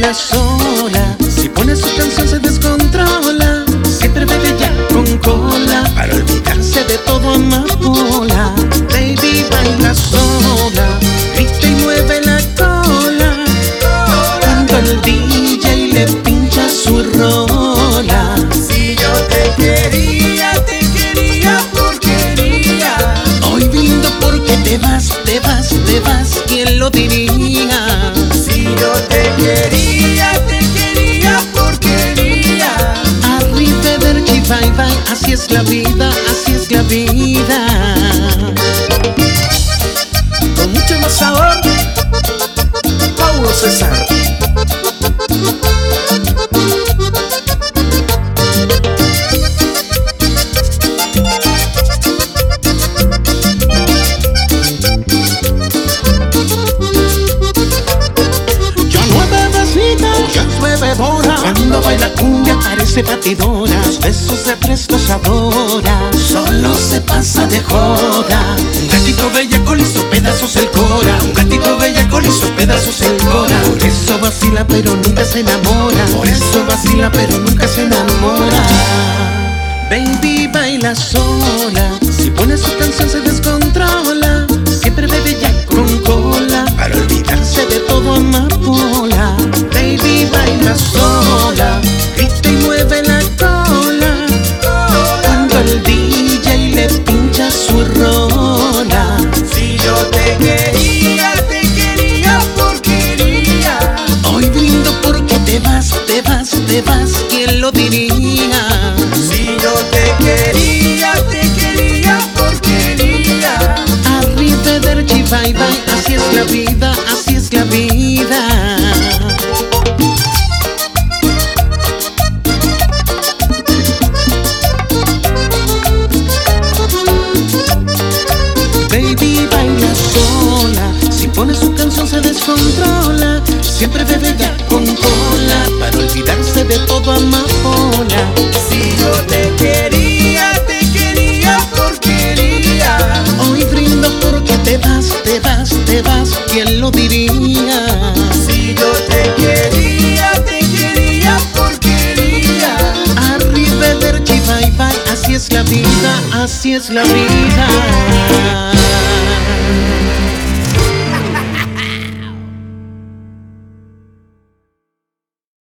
baila sola. Si pone su canción se descontrola. Siempre bebe ya con cola para olvidarse de todo amapola. Baby baila sola, grita y mueve la cola cuando el DJ le pincha su rola. Si yo te quería porquería. Hoy brindo porque te vas, te vas, te vas, ¿quién lo diría? Si yo te quería porquería. Arrivederci, bye bye, así es la vida, así es la vida. Con mucho más sabor, Paulo César. Cuando baila cumbia parece batidora. Los besos de tres los adora. Solo se pasa de joda. Un gatito bellaco le hizo pedazos el cora. Un gatito bellaco le hizo pedazos el cora. Por eso vacila pero nunca se enamora. Por eso vacila pero nunca se enamora. Baby baila sola. Si pone su canción se descontrola. Siempre bebe ya con cola para olvidarse de todo amapola. Baby baila sola, grita y mueve la cola cuando el DJ le pincha su rola. Si yo te quería porquería. Hoy brindo porque te vas, te vas, te vas, ¿quién lo diría? Si yo te quería porquería. Arrivederci, bye bye, así es la vida, así es la vida. Baby baila sola, si pone su canción se descontrola. Siempre bebe ya con cola para olvidarse de todo amapola. Si yo te quería porquería. Hoy brindo porque te vas, te vas, te vas, ¿quién lo diría? Si yo te quería porquería. Arrivederci, bye bye, así es la vida, así es la vida.